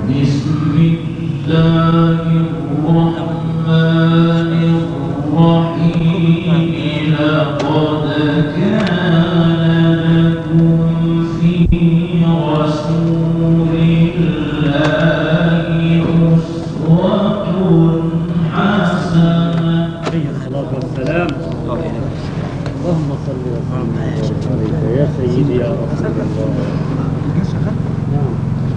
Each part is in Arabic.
بسم الله الرحمن الرحيم لقد كان لكم في رسول الله أسوة حسنة. عليه الصلاة والسلام. اللهم صل وسلم عليك يا سيدي يا رسول الله. نعم.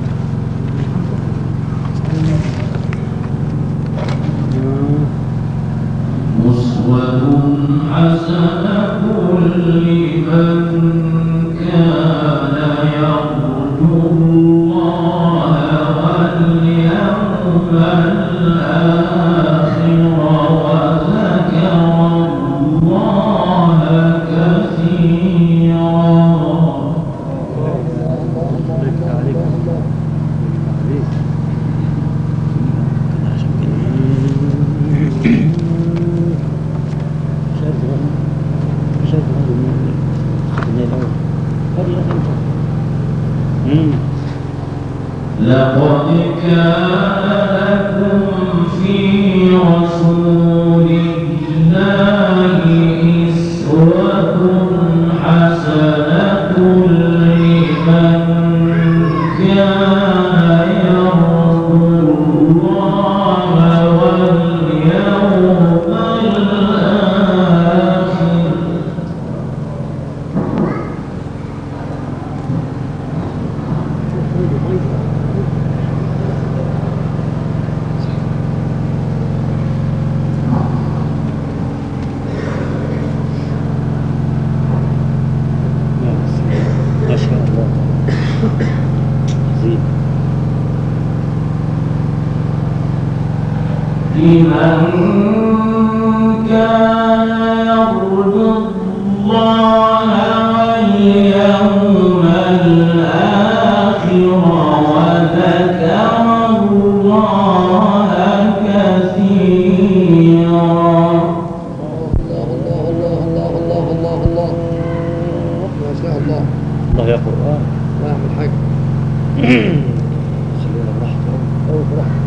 أسوة حسنة لمن كان يرجو الله واليوم الآخر وذكر الله كثيرا. لقد كان لكم في رسول الله أسوة حسنة لمن كان يرجو الله واليوم الآخر. ما شاء الله. زين. لمن كان يرجو الله واليوم الآخر وذكر الله كثيرا. الله يا قرآن. ما يعمل حاجة. خلينا براحته. براحته.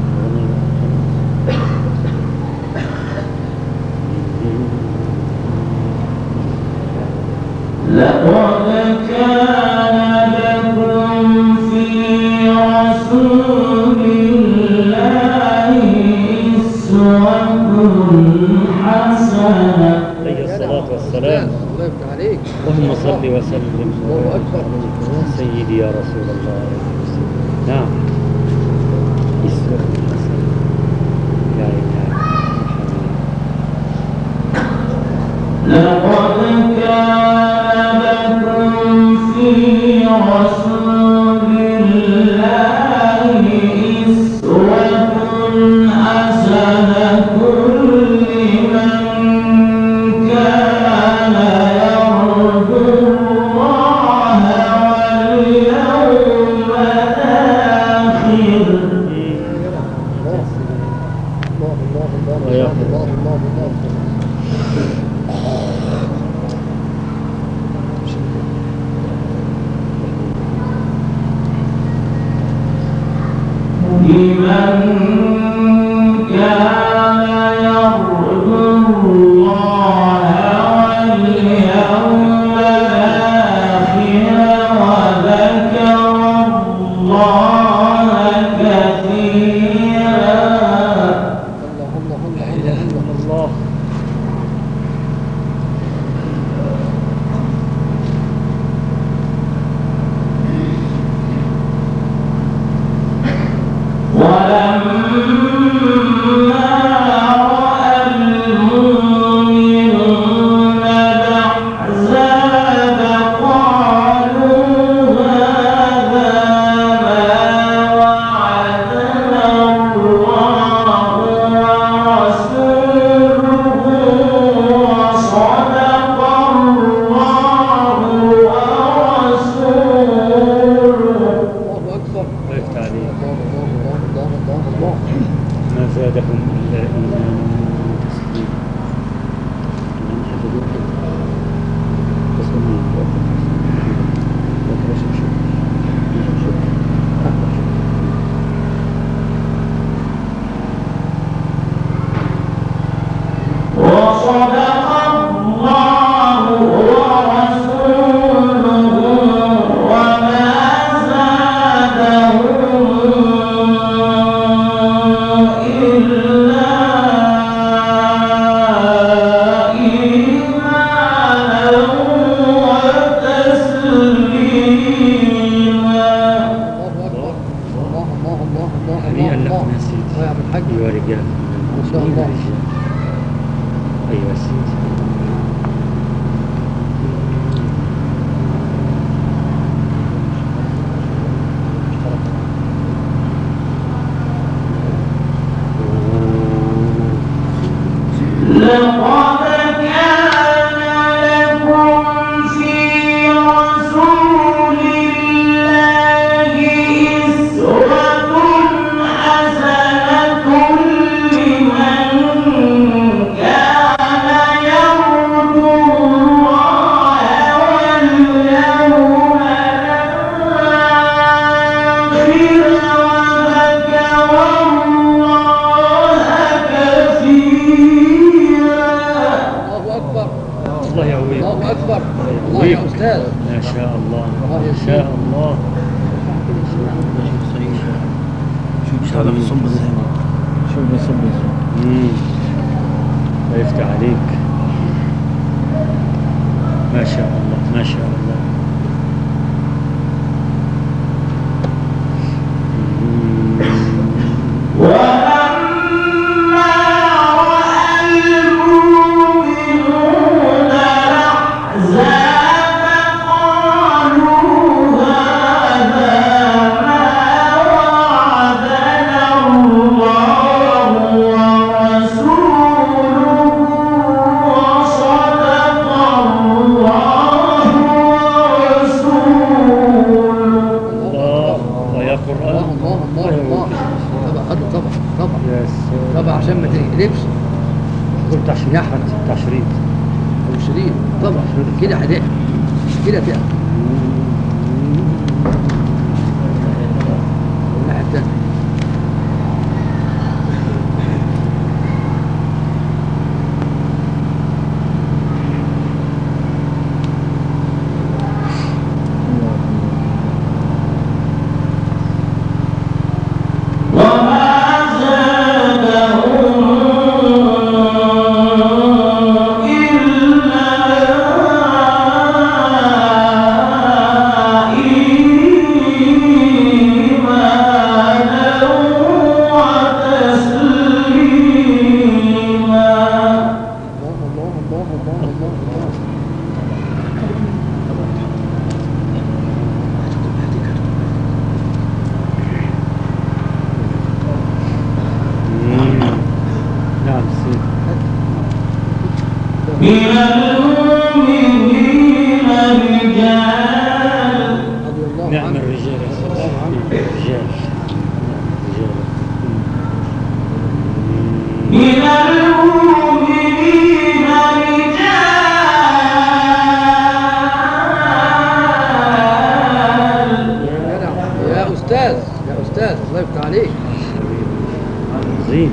لقد كان لكم في رسول الله أسوة حسنة. عليه الصلاة والسلام. الله يفتح عليك. اللهم صل وسلم الله أكبر. يا سيدي يا رسول الله. نعم. أسوة حسنة. لا إله لقد كان لكم في رسول الله أسوة حسنة لمن كان يرجو الله واليوم الآخر. لمن كان يرجو الله واليوم الآخر وذكر الله كثيرا. الله. ولما رأى المؤمنون الأحزاب قالوا هذا ما وعدنا الله ورسوله وصدق الله ورسوله. الله أكبر. الله يفتح عليك. الله. ما زادهم إلا إيمانا وتسليما. من حفظوا تسليما. الله الله الله الله هنيئا الله لكم يا سيدي. الله يا عم الحاج. أيها الرجال. ما شاء الله. رجال. أيها يا سيدي. لقد كان لكم في رسول الله أسوة حسنة لمن كان يرجو الله واليوم الآخر وذكر الله كثيرا. الله أكبر. الله يقويك. الله أكبر. الله يقويك. يا أستاذ. ما شاء الله. الله ما يسلمك. شاء الله. شو هذا بيصب ازاي؟ شو بيصب ازاي؟ الله يفتح عليك. ما شاء الله ما شاء الله. ولما رأى المؤمنون الأحزاب قالوا هذا ما وعدنا الله ورسوله وصدق الله ورسوله. الله ويا قرآن. الله الله الله الله. طبعا خده طبعا طبعا يا سلام. طبعا عشان ما تقلبش. بتاع شريط. يا أحمد. بتاع شريط. أو شريط طبعا كده هداء كده فيها الناحية التانية. وما زادهم إلا إيمانا وتسليما. الله الله الله الله الله الله. نعم سيدي. من المؤمنين رجال رضي الله نعم عنه. الرجال يا سيدي. نعم الرجال. الرجال. من المؤمنين رجال يا أستاذ يا أستاذ الله يفتح عليك. عظيم.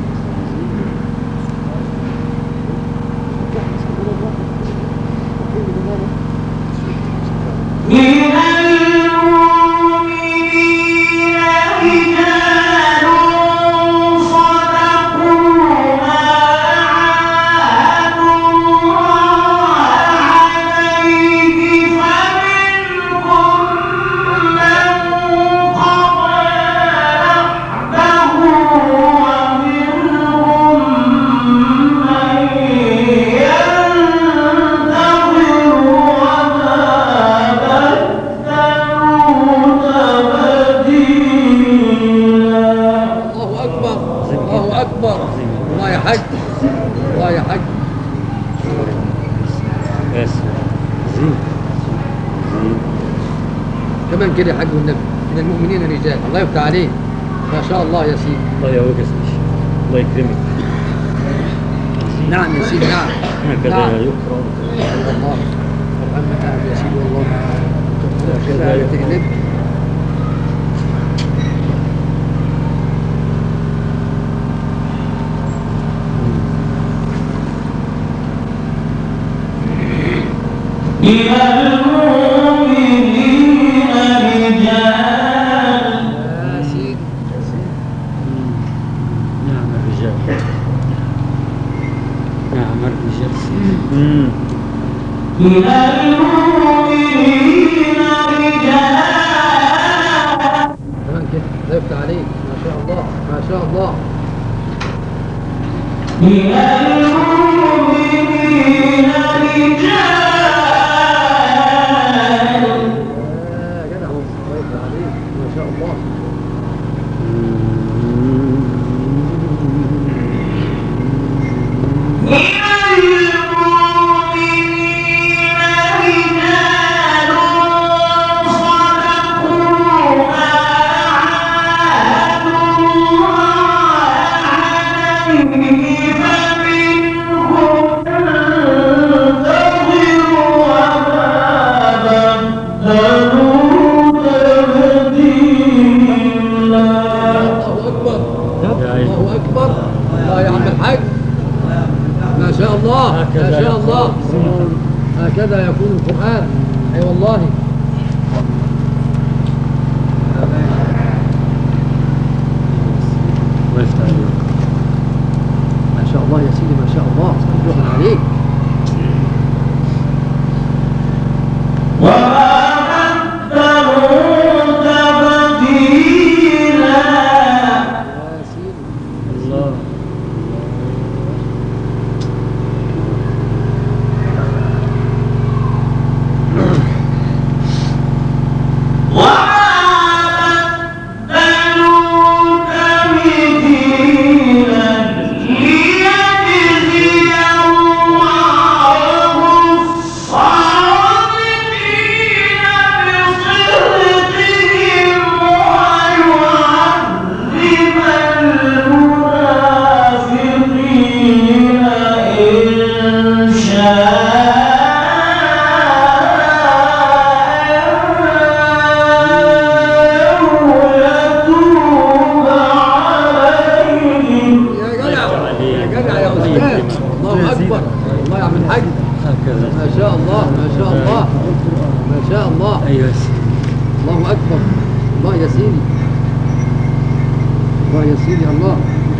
من المؤمنين رجال صدقوا ما عاهدوا الله عليه فمنهم من قضى نحبه ومنهم من ينتظر وما الله أكبر الله أكبر. الله يا حاج الله يا حاج. بس عظيم. عظيم. كمان كده يا حاج والنبي. من المؤمنين رجال الله يفتح عليك. ما شاء الله يا سيدي. الله يقويك يا سيدي. الله يكرمك. نعم يا سيدي نعم. هكذا نعم. يقرأ. الله ارحمنا نعم يا سيدي والله. هكذا لا يقرأ. تقلب. من المؤمنين رجال يا سيدي يا سيدي. نعم الرجال. نعم الرجال سيدي. من المؤمنين رجال كمان كده الله يفتح عليك. عليك ما شاء الله ما شاء الله. من المؤمنين رجال يا جدع الله يفتح عليك ما شاء الله. الله أكبر. الله يا عم الحاج ما شاء الله ما شاء الله. هكذا يكون القرآن. أي والله. الله يفتح عليك. ما شاء الله يا سيدي ما شاء الله. شكرا عليك. يا سيدي الله الله يا عم الحاج هكذا. ما شاء الله ما شاء الله ما شاء الله. ايوه يا سيدي. الله أكبر. الله يا سيدي الله يا سيدي الله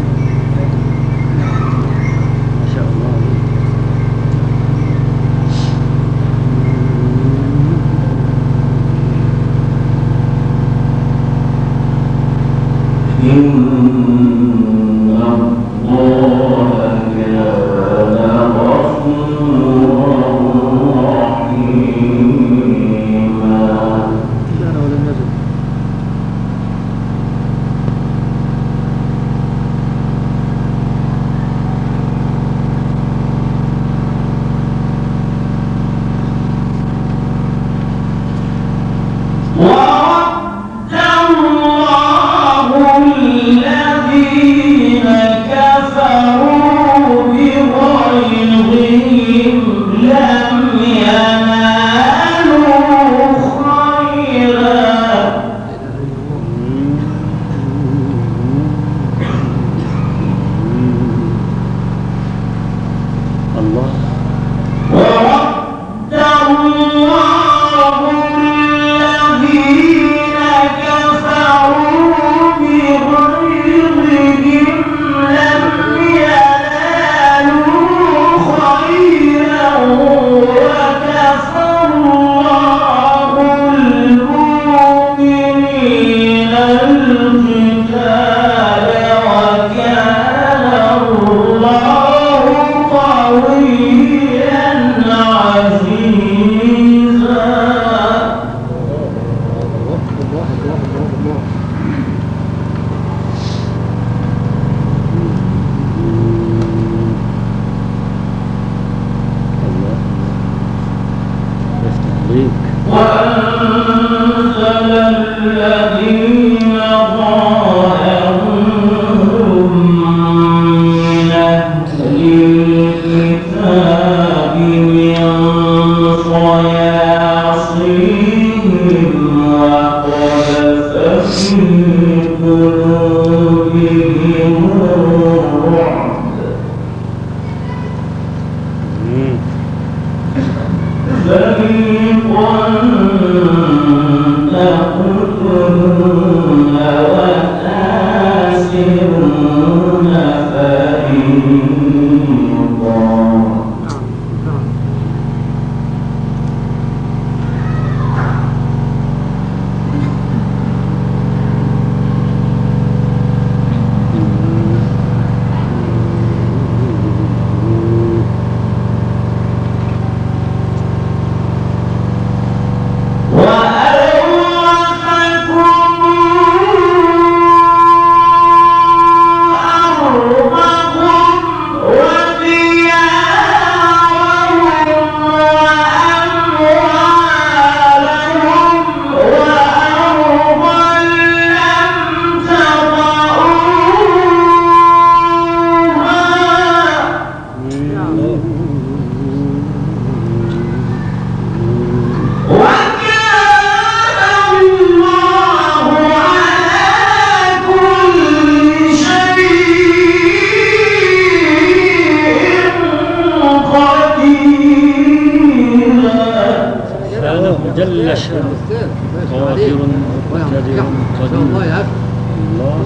ما شاء الله. أنا ولم نزل. الله الله يفتح عليك. وأنزل الذين ظاهرهم من أهل الكتاب من صياصيهم وقذف في قلوبهم الرعب فريقا تقتلون وتأسرون فريقا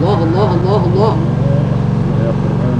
الله الله الله الله. يا قرآن.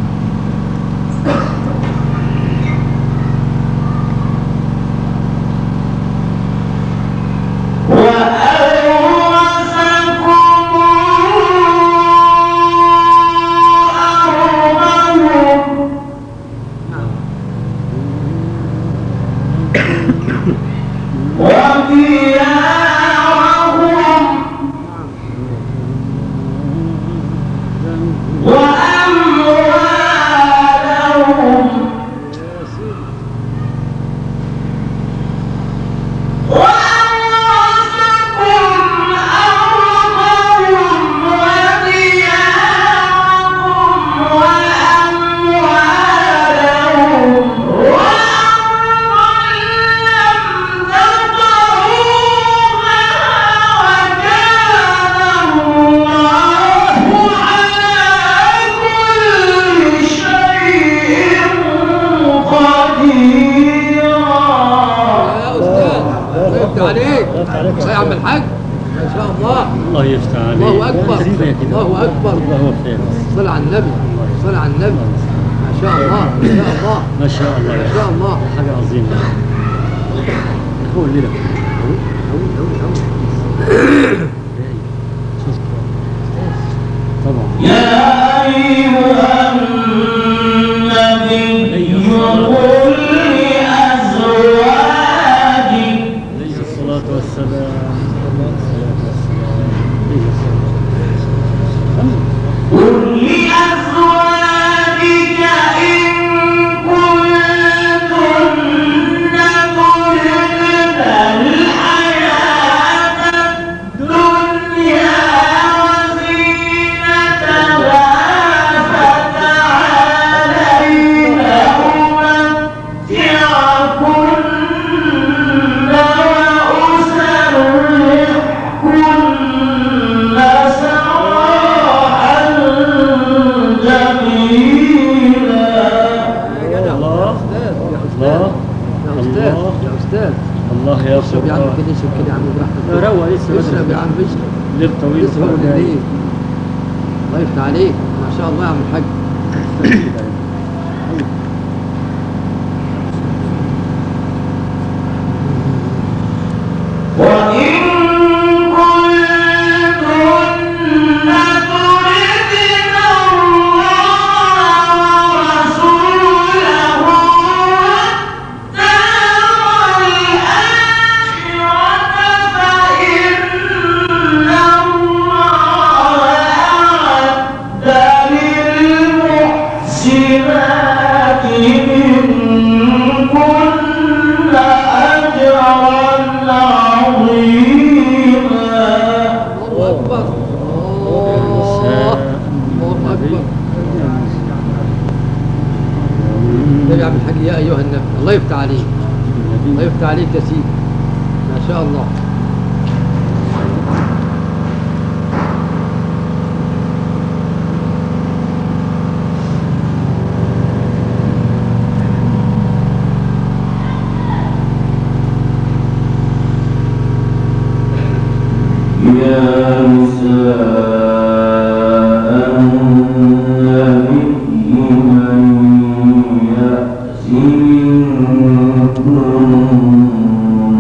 يا عم الحاج ما شاء الله. الله يفتح عليك. الله اكبر الله اكبر. الله خير. صل على النبي صل على النبي. ما شاء الله ما شاء الله ما شاء الله ما شاء الله. حاجة عظيمة. هو الليلة طبعا. يا أيها النبي قل لأزواجك عليه الصلاة والسلام. قل لأزواجك إن كنتن تردن الحياة الدنيا وزينتها فتعالين أمتعكن وأسرحكن سراحا جميلا. الله الله يا أستاذ يا أستاذ. الله يا اشرب يا عم سبحان. كده اشرب كده يا عم براحتك. روق لسه اشرب يا عم اشرب. ليل طويل. اسهر الليل. الله يفتح عليك ما شاء الله يا عم الحاج. وإن كنتن تردن الله ورسوله والدار الآخرة فإن الله أعد للمحسنات منكن أجرا عظيما. الله أكبر الله أكبر. النبي عبد الحاج يا أيها النبي الله يفتح عليك. الله يفتح عليك يا سيدي ما شاء الله. يا نساء النبي من يأت منكن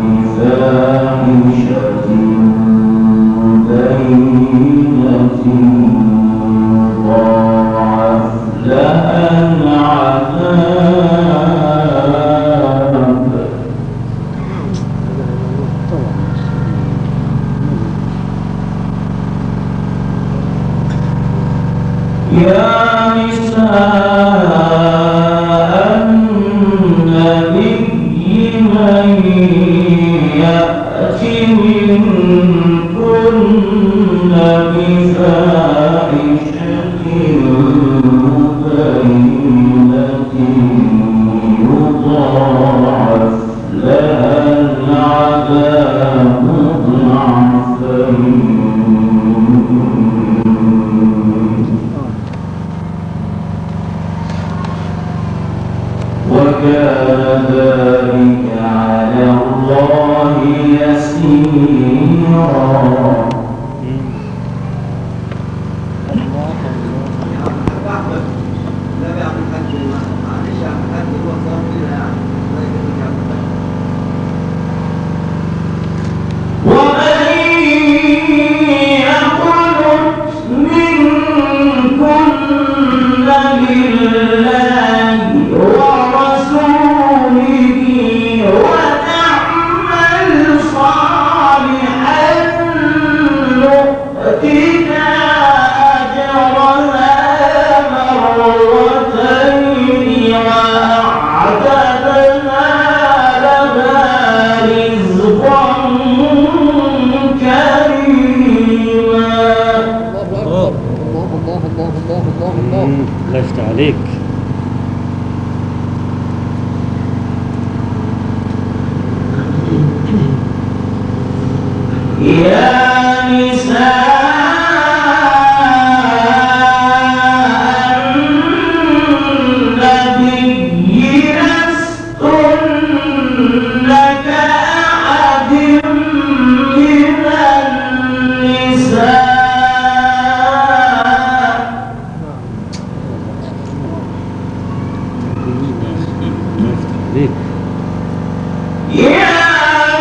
بفاحشة بينة ضاعف لها العذاب. يا نساء النبي من يأت منكن بفاحشة مبينة يضاعف لها العذاب ضعفين. الله يفتح عليك. يا نساء النبي لستن كأحد من النساء. يا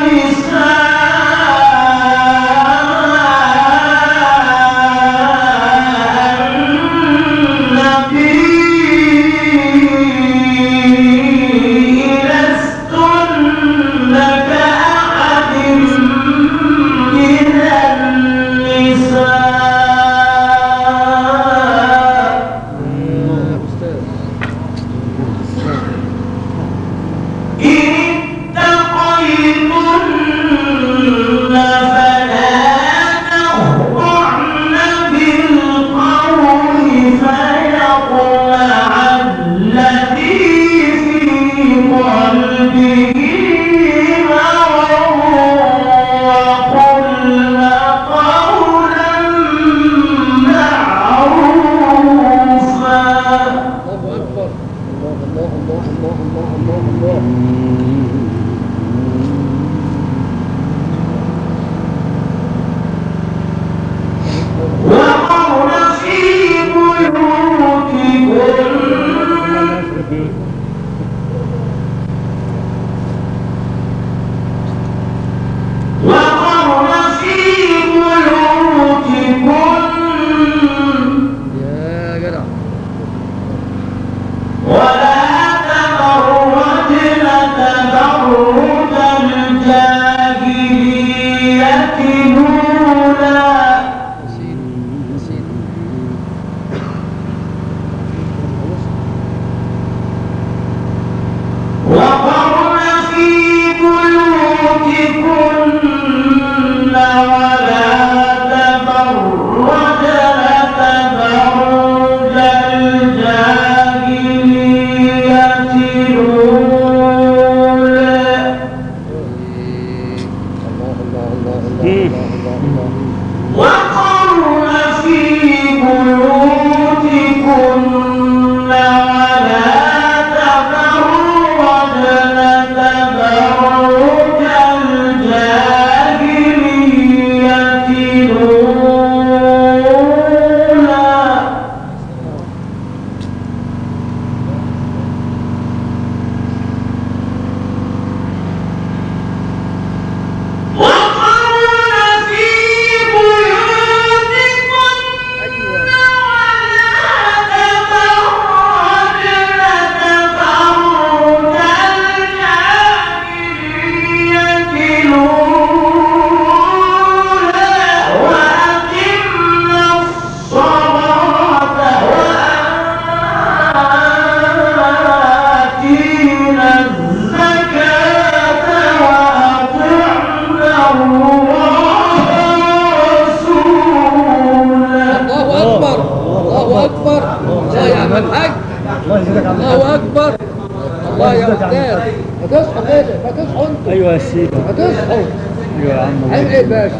الله اكبر. الله يا استاذ هتصحوا كده، هتصحوا انتوا. ايوه يا سيدي هتصحوا. ايوه يا عم. عيب ايه باشا؟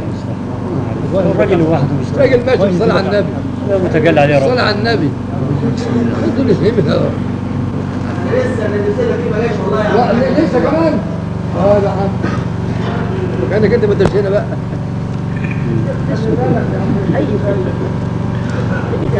الراجل لوحده مش راجل ماشي بالصلاة على النبي. متجلى عليه رب. الصلاة على النبي. انتوا اللي فهمنا. لسه اللي نزل فيه بلاش والله يا عم. لسه كمان؟ يا عم. كانك انت ما انتش هنا بقى.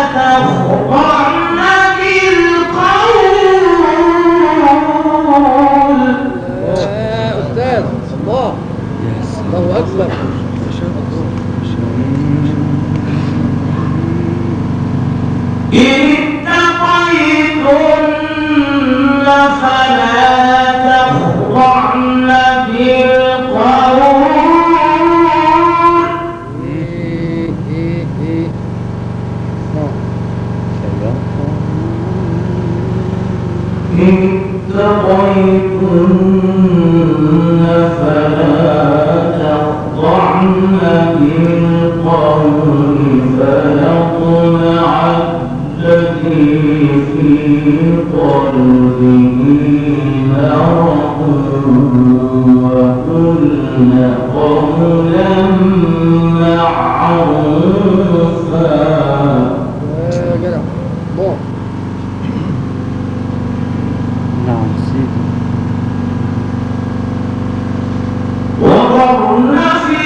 تخضعن بالقول. يا أستاذ الله، الله أكبر. إن اتقيتن فلا تخضعن بالقول. إن اتقيتن فلا تخضعن بالقول فيطمع الذي في قلبه مرض وقلن قولا معروفا. يا جدع الله. نعم سيدي. وقرن في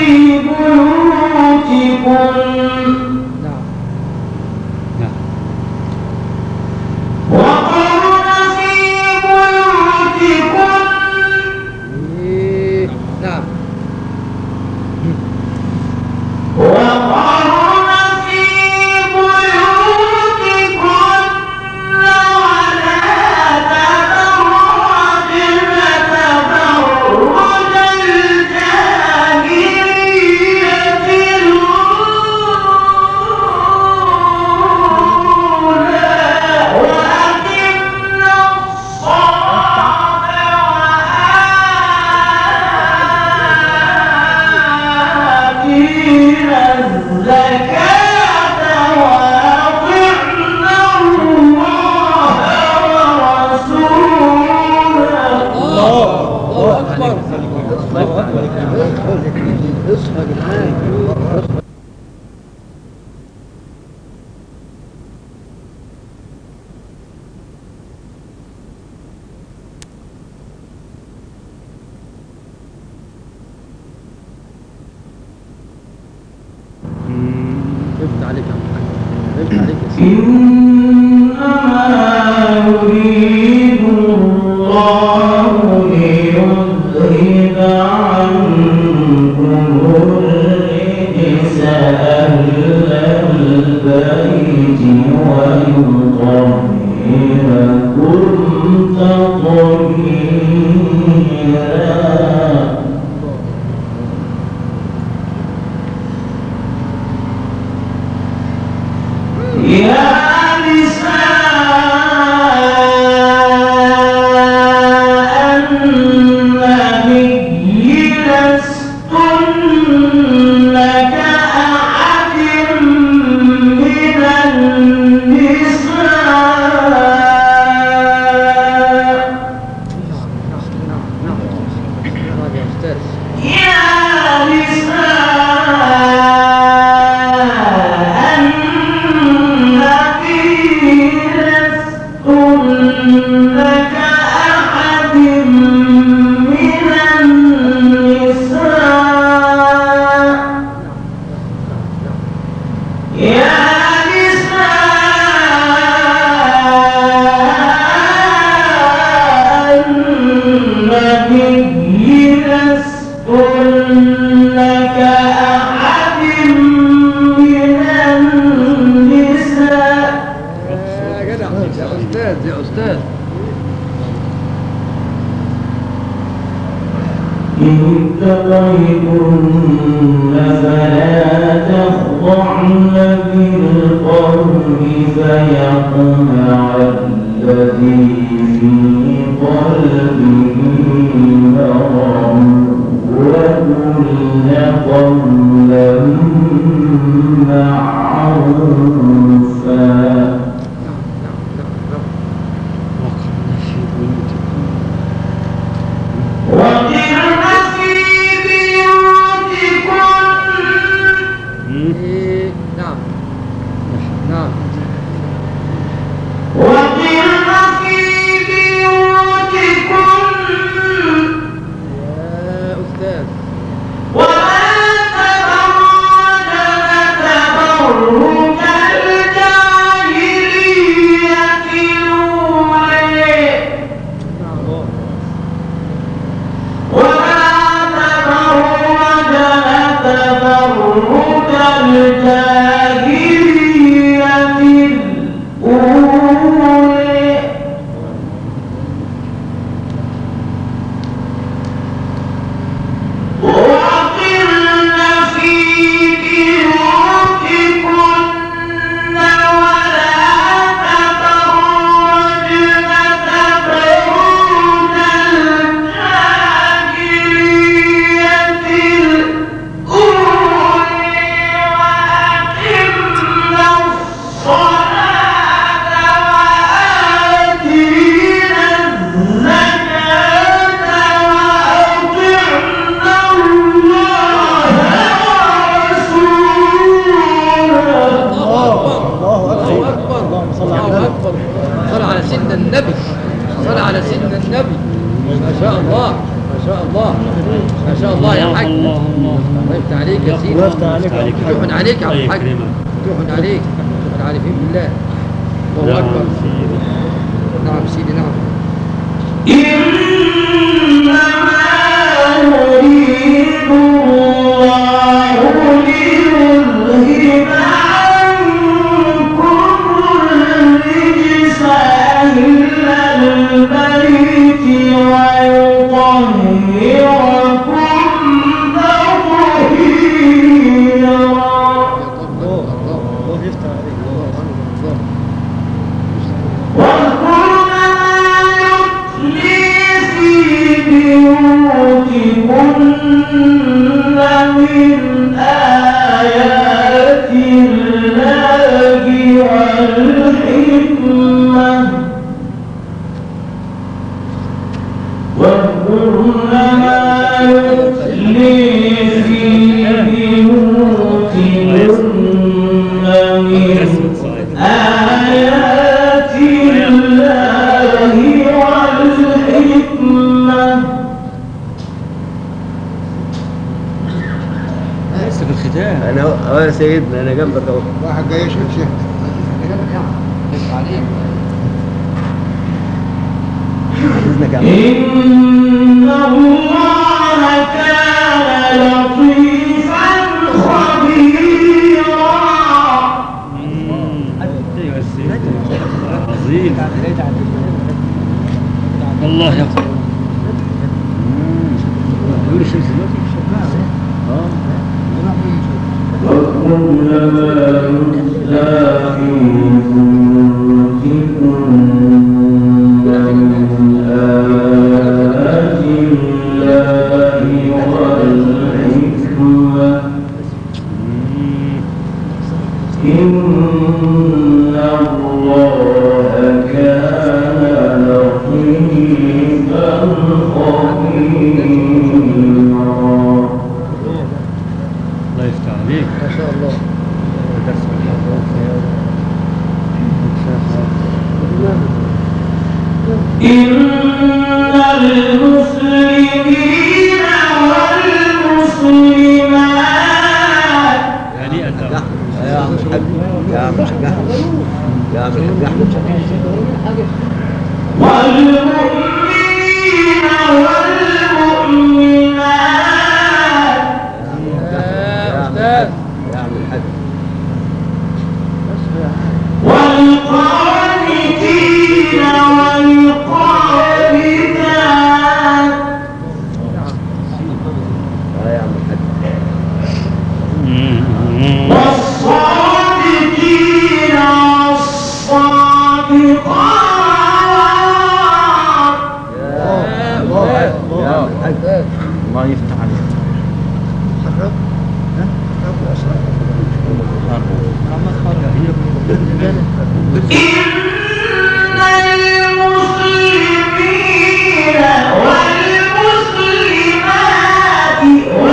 بيوتكن نعم نعم وقرن في بيوتكن نعم وقرن في بيوتكن ولا تبرجن تبرج الجاهلية الأولى وأقمنا الصلاة وآتينا الزكاة وأطعنا الله ورسوله. الله أكبر. اصحى يا جدعان. رفت عليك يا محمد، رفت عليك يا سيدي. إنما يريد الله ليذهب عنكم الرجس أهل البيت ويطهركم تطهيرا. يا نساء النبي لستن كأحد من النساء. نعم يا أستاذ. يا نساء النبي لستن كأحد من النساء. يا نساء النبي لستن كأحد من النساء. يا جدع يا أستاذ يا أستاذ. إن اتقيتن فلا تخضعن بالقول فيطمع الذي في قلبه مرض وقلن قولا معروفا. وقرن في بيوتكم وقرن في بيوتكن نعم نعم وقرن في اكبر الله اكبر. صل على سيدنا النبي، صل على سيدنا النبي. ما شاء الله ما شاء الله ما شاء الله يا حاج. الله يفتح عليك يا سيدي، الله يفتح عليك. مفتوح عليك يا عبد الحاج، مفتوح عليك. العارفين بالله. الله اكبر. نعم سيدي نعم. إنما يريد الله ليذهب عنكم الرجس أهل البيت ويطهركم تطهيرا. الله يفتح عليك. بيوتكن من آيات الله والحكمة واذكرن ما يتلي في بيوتكن من آيات الله والحكمة. لسه في الختام. انا يا سيدنا انا جنبك اهو. واحد جاي يشهد شهد. باذنك يا عم. إن الله كان لطيفا خبيرا. ايوه السيد عظيم. الله يقول يقول الشمس دلوقتي وكل ما يتلى في بيوتكن من آيات الله والحكمة إن الله كان لطيفا خبيرا. الله يفتح عليك. ما شاء الله. إن المسلمين والمسلمات هنيئا يا عم الحاج يا عم الحاج يا عم الحاج والمؤمنين والمؤمنات يا أستاذ. يا عم الحاج والقانتين والقانتات يا عم الحاج والصادقين والصادقات. يا عم الحاج الله يفتح عليك. إن المسلمين والمسلمات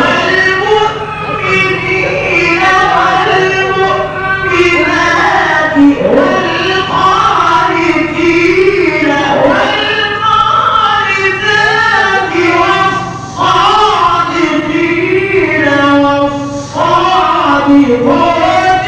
والمؤمنين والمؤمنات والقانتين والقانتات والصادقين والصادقات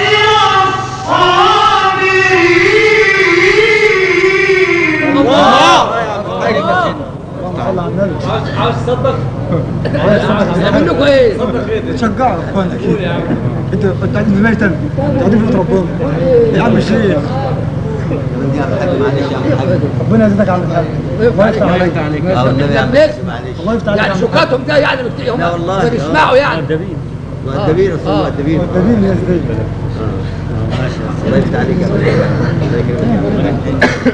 عاوز تصدق؟ اعمل لكم ايه؟ تشجعوا اخوانك انت قاعدين في ميتم قاعدين في بيت ربنا يا عم الشيخ. يا عم الحاج معلش يا عم الحاج ربنا يزيدك يا عم الحاج. الله يفتح عليك. والنبي يا عم الحاج معلش الله يفتح عليك. يعني شكاتهم ده يعني هم لا والله. بيسمعوا يعني. مؤدبين اصلا مؤدبين والدليل يا سيدي. الله يفتح عليك يا عم الحاج الله يكرمك يا عم الحاج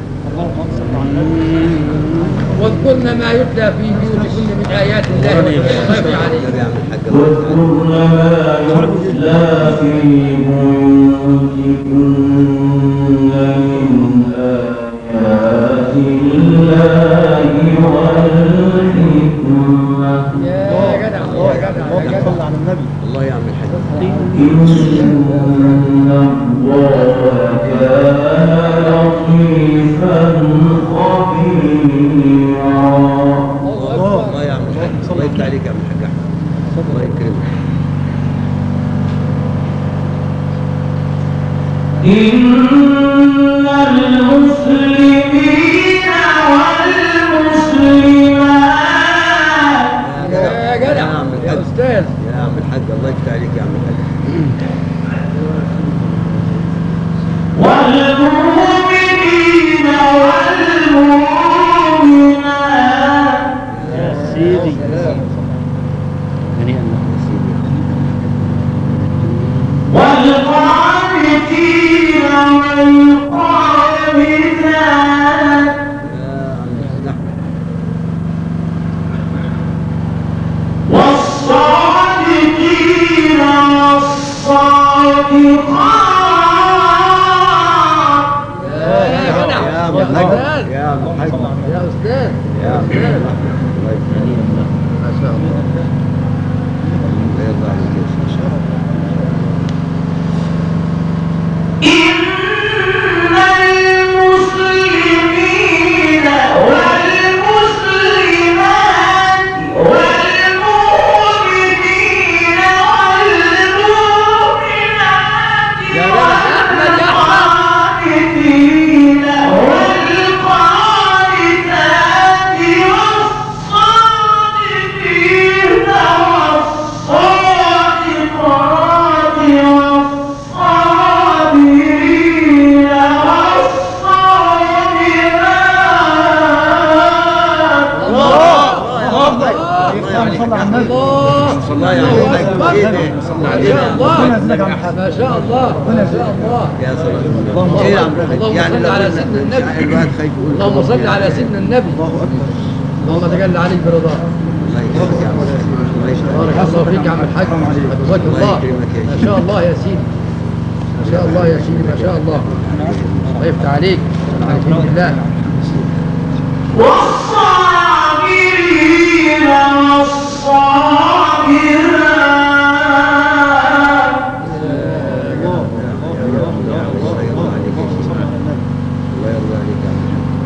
واذكرن ما يتلى في بيوتكن من آيات الله والحكمة. النبي يا عم الحاج واذكرن ما يتلى في بيوتكن من آيات الله والحكمة يا جدع يا جدع يا جدع. صلى على النبي. الله يا عم الحاج إن الله كان المسلمين والمسلمات يا جدع يا أستاذ. يا عم الحاج الله يفتح عليك يا عم الحاج. والمؤمنين والمؤمنات يا سيدي هنيئا لك. والقانتين والقانتات والصادقين والصادقات يا جدع يا عم يا الحاج أستاذ. يا عم الحاج يا أستاذ. يا عم الحاج الله يفتح عليك. ما شاء الله. الله يرضى عليك يا شيخ. إن المسلمين والمسلمات والمؤمنين والمؤمنات يا جدع يا أحمد يا أحمد. والقانتين والقانتات والصادقين والصادقات والصابرين والصابرات الله يا عم الحاج. ايه ده؟ ما شاء الله ما شاء الله ما شاء الله. يا سلام. ايه يا عم الحاج؟ اللهم يعني صل لو على قلنا سيدنا النبي. الواحد خايف يقول اللهم صل على سيدنا النبي. اللهم تجلى عليك برضاك. الله يكرمك يا عم الحاج. الله يشفع بارك عليك. الله فيك يا عم الحاج. حفظك الله الله. يكرمك يا ما شيخ. شاء الله يا سيدي. ما شاء الله يا سيدي ما شاء الله. الله يفتح عليك. على دين الله. والصابرين والصابرات الله يرضى عليك يا شيخ. الله يرضى عليك يا عم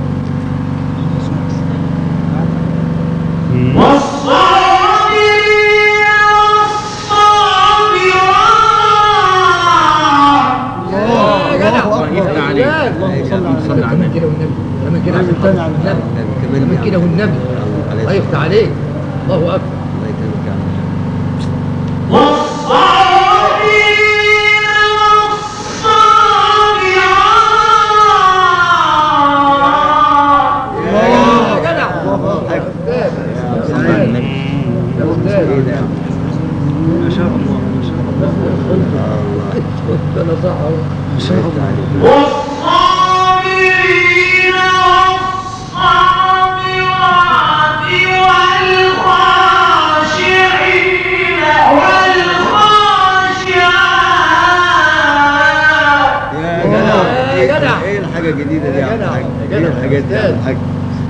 الحاج. والصابرين والصابرات يا جدع الله يفتح عليك. اللهم صل على النبي. كمان كده والنبي. كمان كده والنبي. الله يفتح عليك. الله أكبر. الله يكرمك يا عم الحاج. والصابرين والصابرات يا جدع. يا أستاذ. يا أستاذ. ايه ده يا عم؟ ما شاء الله ما شاء الله. ده أنا صح أهو. الله يفتح عليك. والصابرين والصابرات والخاشعين والخاشعات يا يا جدع. ايه الحاجة الجديدة دي يا عم يا جدع. الحاج؟ يا ايه جدع. الحاجات دي يا عم الحاج؟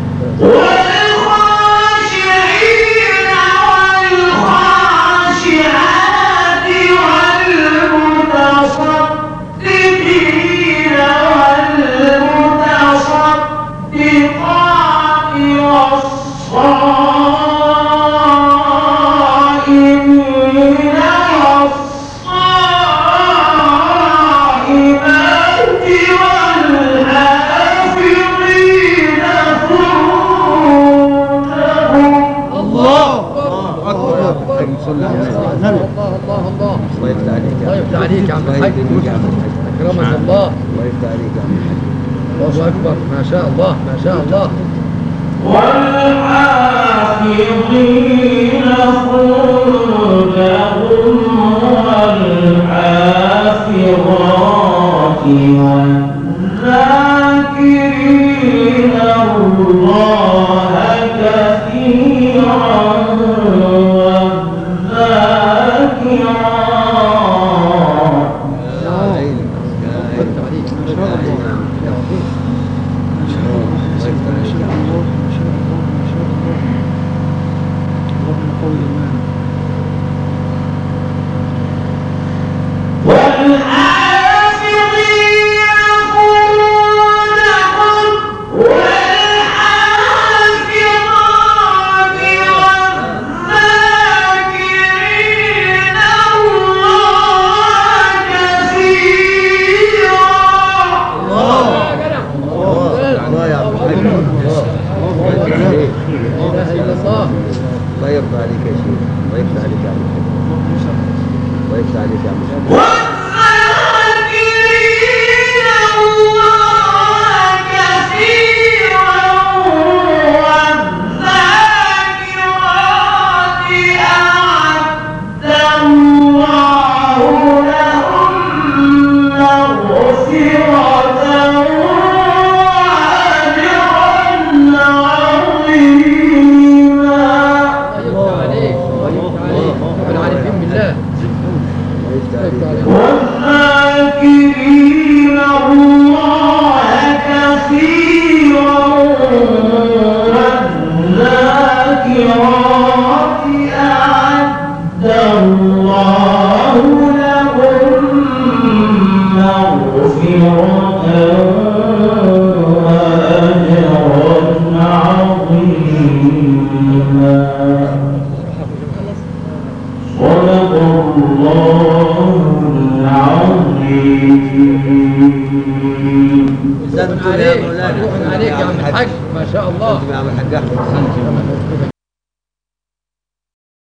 والخاشعين والخاشعات والمتصدقين والمتصدقات والصائمين والصائمات والحافظين فروجهم الله أكبر. اللهم صل على النبي. الله الله الله. الله يفتح عليك يا الله عم يفتح عليك يا عم الله الحاج. يكرمك يا عم الحاج. أكرمك الله. الله يفتح عليك يا عم الحاج. الله أكبر. ما شاء الله ما شاء الله. والحافظين فروجهم والحافظات والذاكرين الله كثيرا والذاكرات يا عيني يا عيني. يفتح عليك. ما شاء الله. يا عظيم. ما شاء الله. الله يفتح عليك يا عم الحاج. اللهم قوي ايمانك. والحافظين فروجهم والحافظات والذاكرين الله كثيرا عليك يا عم الحاج، ما شاء الله. يا عم الحاج احمد